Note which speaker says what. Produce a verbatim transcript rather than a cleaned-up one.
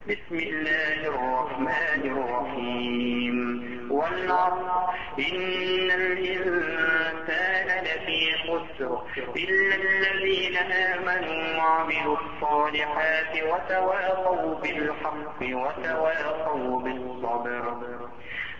Speaker 1: بسم الله الرحمن الرحيم. والعصر إن الإنسان لفي خسر إلا الذين آمنوا وعملوا الصالحات وتواصوا بالحق وتواصوا بالصبر.